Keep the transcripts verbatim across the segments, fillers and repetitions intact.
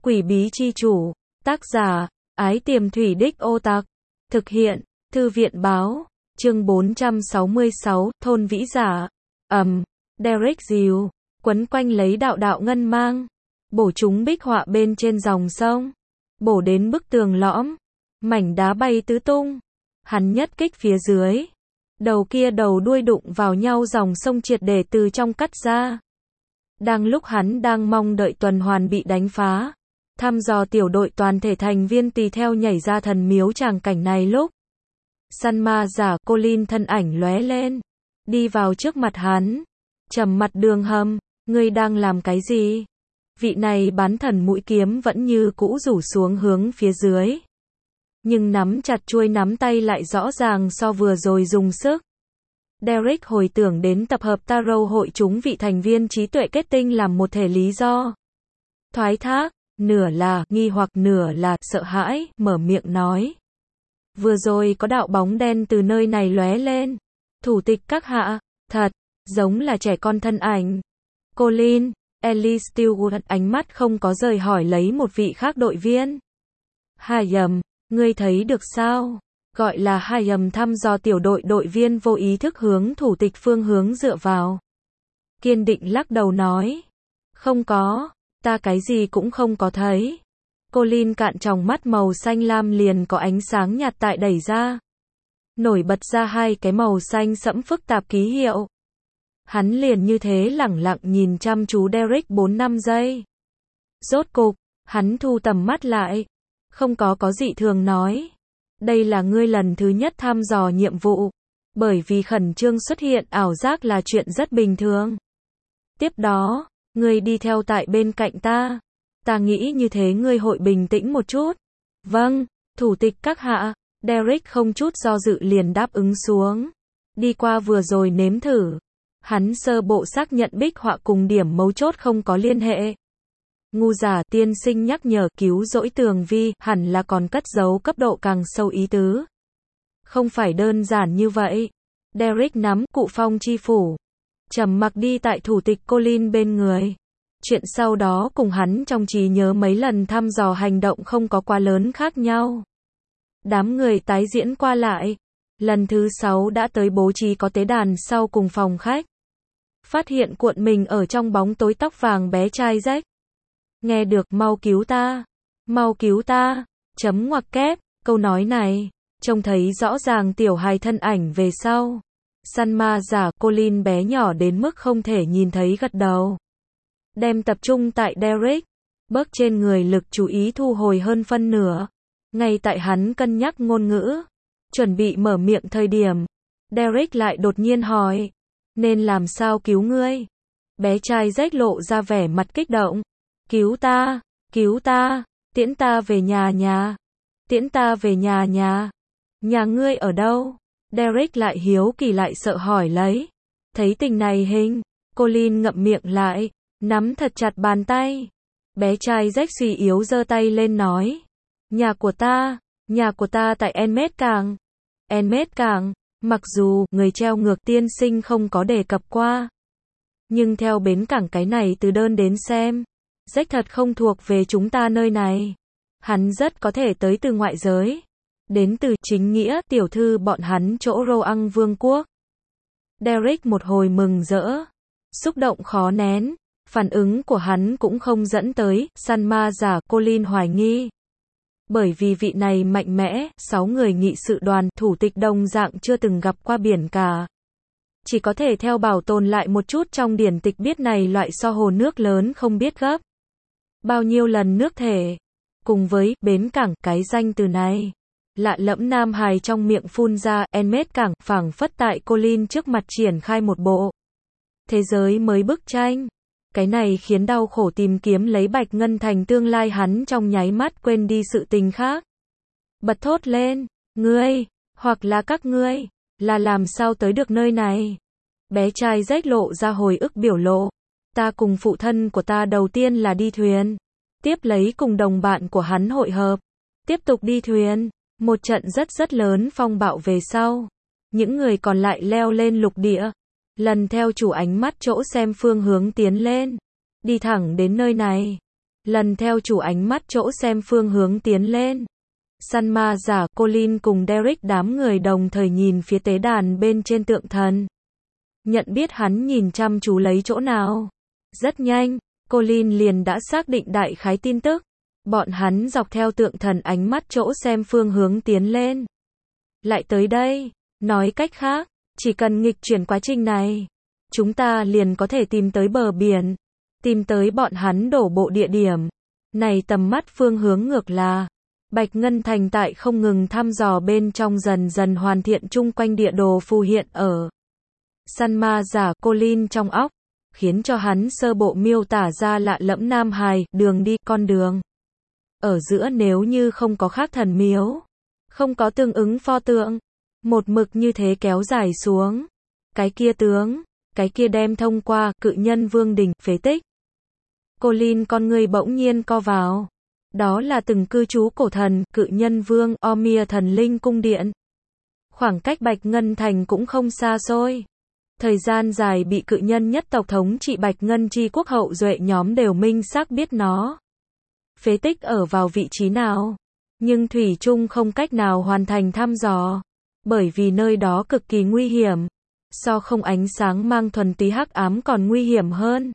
Quỷ bí chi chủ, tác giả, Ái Tiềm Thủy Đích Ô Tặc, thực hiện, Thư viện báo, chương bốn trăm sáu mươi sáu, thôn vĩ giả, ầm, Derek dìu, quấn quanh lấy đạo đạo ngân mang, bổ chúng bích họa bên trên dòng sông, bổ đến bức tường lõm, mảnh đá bay tứ tung, hắn nhất kích phía dưới, đầu kia đầu đuôi đụng vào nhau dòng sông triệt để từ trong cắt ra. Đang lúc hắn đang mong đợi tuần hoàn bị đánh phá, thăm dò tiểu đội toàn thể thành viên tùy theo nhảy ra thần miếu tràng cảnh này lúc săn ma giả Colin thân ảnh lóe lên, đi vào trước mặt hắn, trầm mặt đường hầm, ngươi đang làm cái gì? Vị này bán thần mũi kiếm vẫn như cũ rủ xuống hướng phía dưới, nhưng nắm chặt chuôi nắm tay lại rõ ràng so vừa rồi dùng sức. Derek hồi tưởng đến tập hợp Tarot hội chúng vị thành viên trí tuệ kết tinh làm một thể lý do. Thoái thác, nửa là nghi hoặc nửa là sợ hãi, mở miệng nói. Vừa rồi có đạo bóng đen từ nơi này lóe lên. Thủ tịch các hạ, thật, giống là trẻ con thân ảnh. Colin, Ellie Stewart ánh mắt không có rời hỏi lấy một vị khác đội viên. Hayam, ngươi thấy được sao? Gọi là Hayam thăm dò tiểu đội đội viên vô ý thức hướng thủ tịch phương hướng dựa vào. Kiên định lắc đầu nói. Không có, ta cái gì cũng không có thấy. Colin cạn tròng mắt màu xanh lam liền có ánh sáng nhạt tại đẩy ra. Nổi bật ra hai cái màu xanh sẫm phức tạp ký hiệu. Hắn liền như thế lẳng lặng nhìn chăm chú Derek bốn năm giây. Rốt cục, hắn thu tầm mắt lại. Không có có dị thường nói. Đây là ngươi lần thứ nhất thăm dò nhiệm vụ. Bởi vì khẩn trương xuất hiện ảo giác là chuyện rất bình thường. Tiếp đó, ngươi đi theo tại bên cạnh ta. Ta nghĩ như thế ngươi hội bình tĩnh một chút. Vâng, thủ tịch các hạ. Derek không chút do dự liền đáp ứng xuống. Đi qua vừa rồi nếm thử. Hắn sơ bộ xác nhận bích họa cùng điểm mấu chốt không có liên hệ. Ngu giả tiên sinh nhắc nhở cứu rỗi tường vi, hẳn là còn cất giấu cấp độ càng sâu ý tứ. Không phải đơn giản như vậy. Derek nắm cụ phong chi phủ. Trầm mặc đi tại thủ tịch Colin bên người. Chuyện sau đó cùng hắn trong trí nhớ mấy lần thăm dò hành động không có quá lớn khác nhau. Đám người tái diễn qua lại. Lần thứ sáu đã tới bố trí có tế đàn sau cùng phòng khách. Phát hiện cuộn mình ở trong bóng tối tóc vàng bé trai rách. Nghe được mau cứu ta, mau cứu ta, chấm ngoặc kép, câu nói này, trông thấy rõ ràng tiểu hài thân ảnh về sau. Săn ma giả Colin bé nhỏ đến mức không thể nhìn thấy gật đầu. Đem tập trung tại Derek, bớt trên người lực chú ý thu hồi hơn phân nửa. Ngay tại hắn cân nhắc ngôn ngữ, chuẩn bị mở miệng thời điểm, Derek lại đột nhiên hỏi, nên làm sao cứu ngươi? Bé trai rách lộ ra vẻ mặt kích động. Cứu ta, cứu ta, tiễn ta về nhà nhà, tiễn ta về nhà nhà, nhà ngươi ở đâu? Derek lại hiếu kỳ lại sợ hỏi lấy. Thấy tình này hình, Colin ngậm miệng lại, nắm thật chặt bàn tay. Bé trai rách suy yếu giơ tay lên nói. Nhà của ta, nhà của ta tại Enmet Cảng. Enmet Cảng, mặc dù người treo ngược tiên sinh không có đề cập qua. Nhưng theo bến cảng cái này từ đơn đến xem. Rách thật không thuộc về chúng ta nơi này. Hắn rất có thể tới từ ngoại giới. Đến từ chính nghĩa tiểu thư bọn hắn chỗ Roang Vương quốc. Derek một hồi mừng rỡ. Xúc động khó nén. Phản ứng của hắn cũng không dẫn tới săn ma giả Colin hoài nghi. Bởi vì vị này mạnh mẽ, sáu người nghị sự đoàn thủ tịch đồng dạng chưa từng gặp qua biển cả. Chỉ có thể theo bảo tồn lại một chút trong điển tịch biết này loại so hồ nước lớn không biết gấp bao nhiêu lần nước thể. Cùng với bến cảng cái danh từ này. Lạ lẫm nam hài trong miệng phun ra Enmet Cảng phảng phất tại Colin trước mặt triển khai một bộ thế giới mới bức tranh. Cái này khiến đau khổ tìm kiếm lấy Bạch Ngân Thành tương lai hắn trong nháy mắt quên đi sự tình khác. Bật thốt lên, ngươi, hoặc là các ngươi, là làm sao tới được nơi này? Bé trai rách lộ ra hồi ức biểu lộ. Ta cùng phụ thân của ta đầu tiên là đi thuyền. Tiếp lấy cùng đồng bạn của hắn hội hợp. Tiếp tục đi thuyền. Một trận rất rất lớn phong bạo về sau. Những người còn lại leo lên lục địa. Lần theo chủ ánh mắt chỗ xem phương hướng tiến lên. Đi thẳng đến nơi này. Lần theo chủ ánh mắt chỗ xem phương hướng tiến lên. Săn ma giả, Colin cùng Derek đám người đồng thời nhìn phía tế đàn bên trên tượng thần. Nhận biết hắn nhìn chăm chú lấy chỗ nào. Rất nhanh, Colin liền đã xác định đại khái tin tức. Bọn hắn dọc theo tượng thần ánh mắt chỗ xem phương hướng tiến lên. Lại tới đây, nói cách khác, chỉ cần nghịch chuyển quá trình này, chúng ta liền có thể tìm tới bờ biển, tìm tới bọn hắn đổ bộ địa điểm. Này tầm mắt phương hướng ngược là, Bạch Ngân Thành tại không ngừng thăm dò bên trong dần dần hoàn thiện chung quanh địa đồ phù hiện ở. Săn ma giả Colin trong óc, khiến cho hắn sơ bộ miêu tả ra lạ lẫm Nam Hải, đường đi, con đường. Ở giữa nếu như không có khác thần miếu, không có tương ứng pho tượng, một mực như thế kéo dài xuống. Cái kia tướng, cái kia đem thông qua, cự nhân vương đình, phế tích. Colin con người bỗng nhiên co vào. Đó là từng cư trú cổ thần, cự nhân vương, Omir thần linh cung điện. Khoảng cách Bạch Ngân Thành cũng không xa xôi. Thời gian dài bị cự nhân nhất tộc thống trị Bạch Ngân chi quốc hậu duệ nhóm đều minh xác biết nó. Phế tích ở vào vị trí nào, nhưng thủy chung không cách nào hoàn thành thăm dò, bởi vì nơi đó cực kỳ nguy hiểm, so không ánh sáng mang thuần túy hắc ám còn nguy hiểm hơn.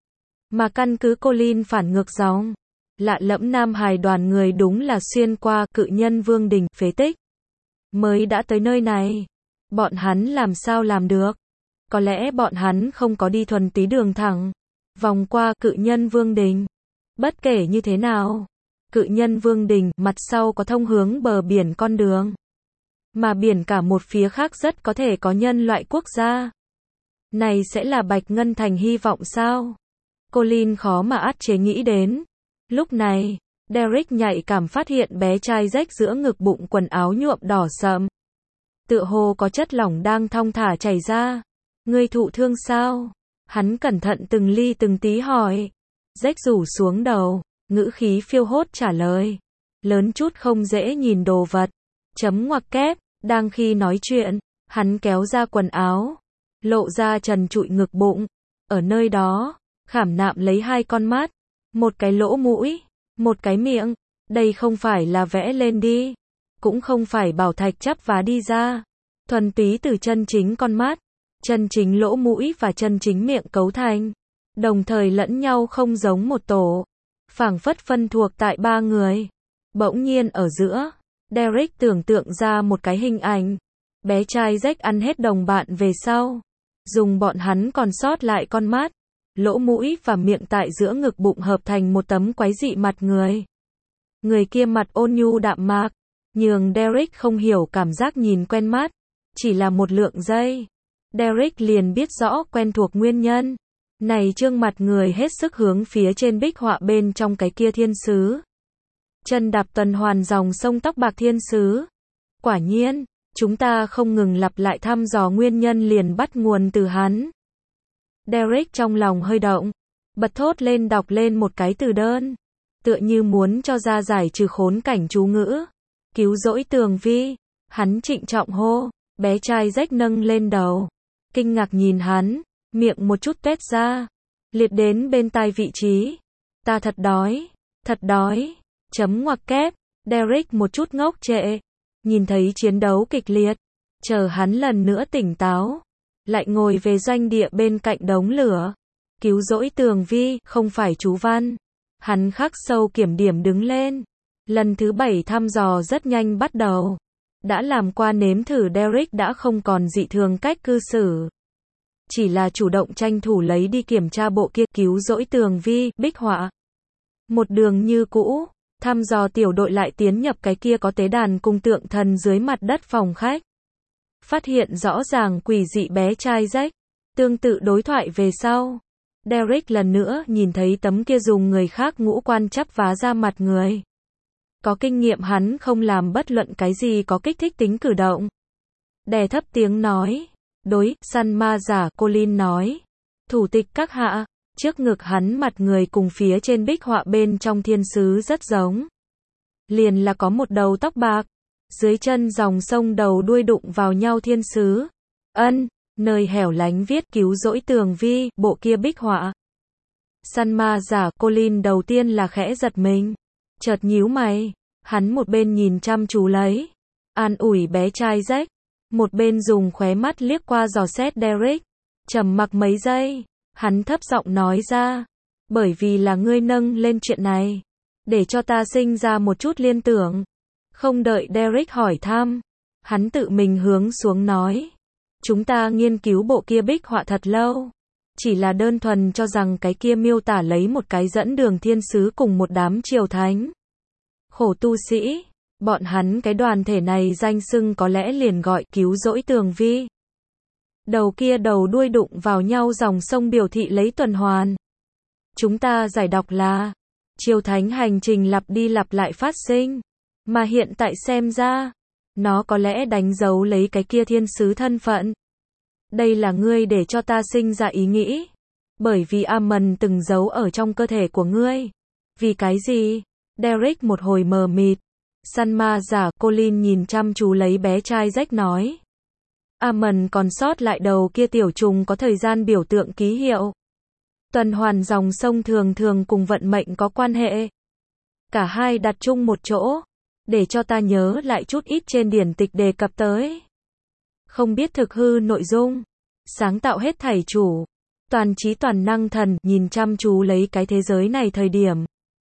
Mà căn cứ Colin phản ngược dòng, lạ lẫm Nam Hải đoàn người đúng là xuyên qua cự nhân vương đình, phế tích, mới đã tới nơi này. Bọn hắn làm sao làm được? Có lẽ bọn hắn không có đi thuần túy đường thẳng, vòng qua cự nhân vương đình. Bất kể như thế nào, cự nhân vương đình, mặt sau có thông hướng bờ biển con đường. Mà biển cả một phía khác rất có thể có nhân loại quốc gia. Này sẽ là Bạch Ngân Thành hy vọng sao? Colin khó mà át chế nghĩ đến. Lúc này, Derek nhạy cảm phát hiện bé trai rách giữa ngực bụng quần áo nhuộm đỏ sậm. Tựa hồ có chất lỏng đang thong thả chảy ra. Ngươi thụ thương sao? Hắn cẩn thận từng ly từng tí hỏi. Rách rủ xuống đầu, ngữ khí phiêu hốt trả lời. Lớn chút không dễ nhìn đồ vật. Chấm ngoặc kép, đang khi nói chuyện, hắn kéo ra quần áo, lộ ra trần trụi ngực bụng. Ở nơi đó, khảm nạm lấy hai con mắt, một cái lỗ mũi, một cái miệng. Đây không phải là vẽ lên đi, cũng không phải bảo thạch chắp vá đi ra. Thuần túy từ chân chính con mắt, chân chính lỗ mũi và chân chính miệng cấu thành. Đồng thời lẫn nhau không giống một tổ, phảng phất phân thuộc tại ba người. Bỗng nhiên ở giữa, Derek tưởng tượng ra một cái hình ảnh. Bé trai rách ăn hết đồng bạn về sau, dùng bọn hắn còn sót lại con mắt, lỗ mũi và miệng tại giữa ngực bụng hợp thành một tấm quái dị mặt người. Người kia mặt ôn nhu đạm mạc, nhường Derek không hiểu cảm giác nhìn quen mắt. Chỉ là một lượng giây, Derek liền biết rõ quen thuộc nguyên nhân. Này trương mặt người hết sức hướng phía trên bích họa bên trong cái kia thiên sứ. Chân đạp tuần hoàn dòng sông tóc bạc thiên sứ. Quả nhiên, chúng ta không ngừng lặp lại thăm dò nguyên nhân liền bắt nguồn từ hắn. Derek trong lòng hơi động, bật thốt lên đọc lên một cái từ đơn. Tựa như muốn cho ra giải trừ khốn cảnh chú ngữ. Cứu rỗi Tường Vi. Hắn trịnh trọng hô, bé trai rách nâng lên đầu. Kinh ngạc nhìn hắn. Miệng một chút tuét ra, liệt đến bên tai vị trí. Ta thật đói, thật đói. Chấm ngoặc kép, Derek một chút ngốc trệ. Nhìn thấy chiến đấu kịch liệt, chờ hắn lần nữa tỉnh táo, lại ngồi về doanh địa bên cạnh đống lửa. Cứu rỗi Tường Vi, không phải chú văn. Hắn khắc sâu kiểm điểm đứng lên. Lần thứ bảy thăm dò rất nhanh bắt đầu. Đã làm qua nếm thử Derek đã không còn dị thường cách cư xử. Chỉ là chủ động tranh thủ lấy đi kiểm tra bộ kia. Cứu rỗi Tường Vi, bích họa. Một đường như cũ, thăm dò tiểu đội lại tiến nhập cái kia có tế đàn cùng tượng thần dưới mặt đất phòng khách. Phát hiện rõ ràng quỷ dị bé trai rách. Tương tự đối thoại về sau. Derek lần nữa nhìn thấy tấm kia dùng người khác ngũ quan chắp vá ra mặt người. Có kinh nghiệm hắn không làm bất luận cái gì có kích thích tính cử động. Đè thấp tiếng nói. Đối, săn ma giả, Colin nói. Thủ tịch các hạ, trước ngực hắn mặt người cùng phía trên bích họa bên trong thiên sứ rất giống. Liền là có một đầu tóc bạc, dưới chân dòng sông đầu đuôi đụng vào nhau thiên sứ. Ân, nơi hẻo lánh viết cứu rỗi Tường Vi, bộ kia bích họa. Sanma giả Colin đầu tiên là khẽ giật mình, chợt nhíu mày, hắn một bên nhìn chăm chú lấy, an ủi bé trai Jack, một bên dùng khóe mắt liếc qua dò xét Derek, trầm mặc mấy giây, hắn thấp giọng nói ra, bởi vì là ngươi nâng lên chuyện này, để cho ta sinh ra một chút liên tưởng. Không đợi Derek hỏi thăm, hắn tự mình hướng xuống nói, chúng ta nghiên cứu bộ kia bích họa thật lâu, chỉ là đơn thuần cho rằng cái kia miêu tả lấy một cái dẫn đường thiên sứ cùng một đám triều thánh. Khổ tu sĩ, bọn hắn cái đoàn thể này danh xưng có lẽ liền gọi cứu rỗi tường vi. Đầu kia đầu đuôi đụng vào nhau dòng sông biểu thị lấy tuần hoàn. Chúng ta giải đọc là, triều thánh hành trình lặp đi lặp lại phát sinh, mà hiện tại xem ra, nó có lẽ đánh dấu lấy cái kia thiên sứ thân phận. Đây là ngươi để cho ta sinh ra ý nghĩ, bởi vì Amon từng giấu ở trong cơ thể của ngươi. Vì cái gì? Derek một hồi mờ mịt. Sanma giả Colin nhìn chăm chú lấy bé trai Jack nói. Amon còn sót lại đầu kia tiểu trùng có thời gian biểu tượng ký hiệu. Tuần hoàn dòng sông thường thường cùng vận mệnh có quan hệ. Cả hai đặt chung một chỗ, để cho ta nhớ lại chút ít trên điển tịch đề cập tới. Không biết thực hư nội dung, sáng tạo hết thảy chủ, toàn trí toàn năng thần nhìn chăm chú lấy cái thế giới này thời điểm.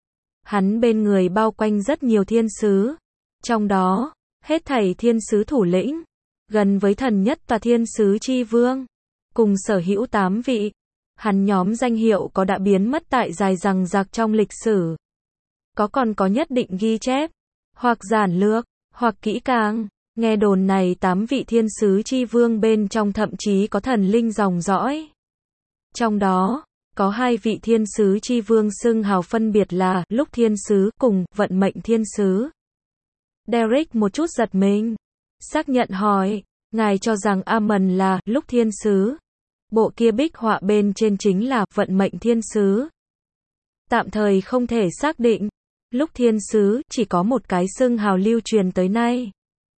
Hắn bên người bao quanh rất nhiều thiên sứ, trong đó, hết thảy thiên sứ thủ lĩnh, gần với thần nhất tòa thiên sứ chi vương, cùng sở hữu tám vị. Hắn nhóm danh hiệu có đã biến mất tại dài rằng rạc trong lịch sử. Có còn có nhất định ghi chép, hoặc giản lược, hoặc kỹ càng. Nghe đồn này tám vị thiên sứ chi vương bên trong thậm chí có thần linh dòng dõi. Trong đó, có hai vị thiên sứ chi vương xưng hào phân biệt là lúc thiên sứ cùng vận mệnh thiên sứ. Derek một chút giật mình, xác nhận hỏi, ngài cho rằng Amon là lúc thiên sứ. Bộ kia bích họa bên trên chính là vận mệnh thiên sứ. Tạm thời không thể xác định, lúc thiên sứ chỉ có một cái xưng hào lưu truyền tới nay.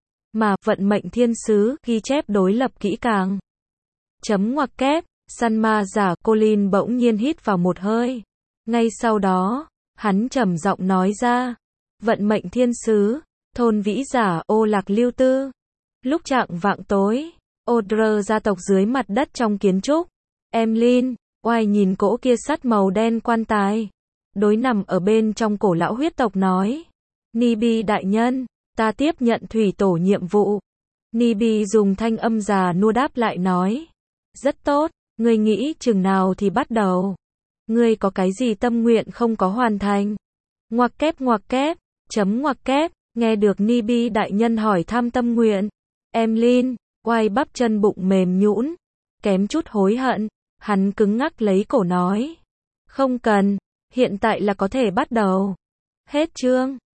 Mà vận mệnh thiên sứ ghi chép đối lập kỹ càng. Chấm ngoặc kép, Sanma giả Colin bỗng nhiên hít vào một hơi. Ngay sau đó, hắn trầm giọng nói ra, vận mệnh thiên sứ, thôn vĩ giả ô lạc lưu tư. Lúc chạng vạng tối, Odr gia tộc dưới mặt đất trong kiến trúc. Emlyn, oai nhìn cỗ kia sắt màu đen quan tài. Đối nằm ở bên trong cổ lão huyết tộc nói. Nibi đại nhân, ta tiếp nhận thủy tổ nhiệm vụ. Nibi dùng thanh âm già nua đáp lại nói. Rất tốt, ngươi nghĩ chừng nào thì bắt đầu. Ngươi có cái gì tâm nguyện không có hoàn thành? Ngoặc kép ngoặc kép, chấm ngoặc kép, nghe được Nibi đại nhân hỏi thăm tâm nguyện. Emlyn, oai bắp chân bụng mềm nhũn, kém chút hối hận, hắn cứng ngắc lấy cổ nói. Không cần, hiện tại là có thể bắt đầu. Hết chương.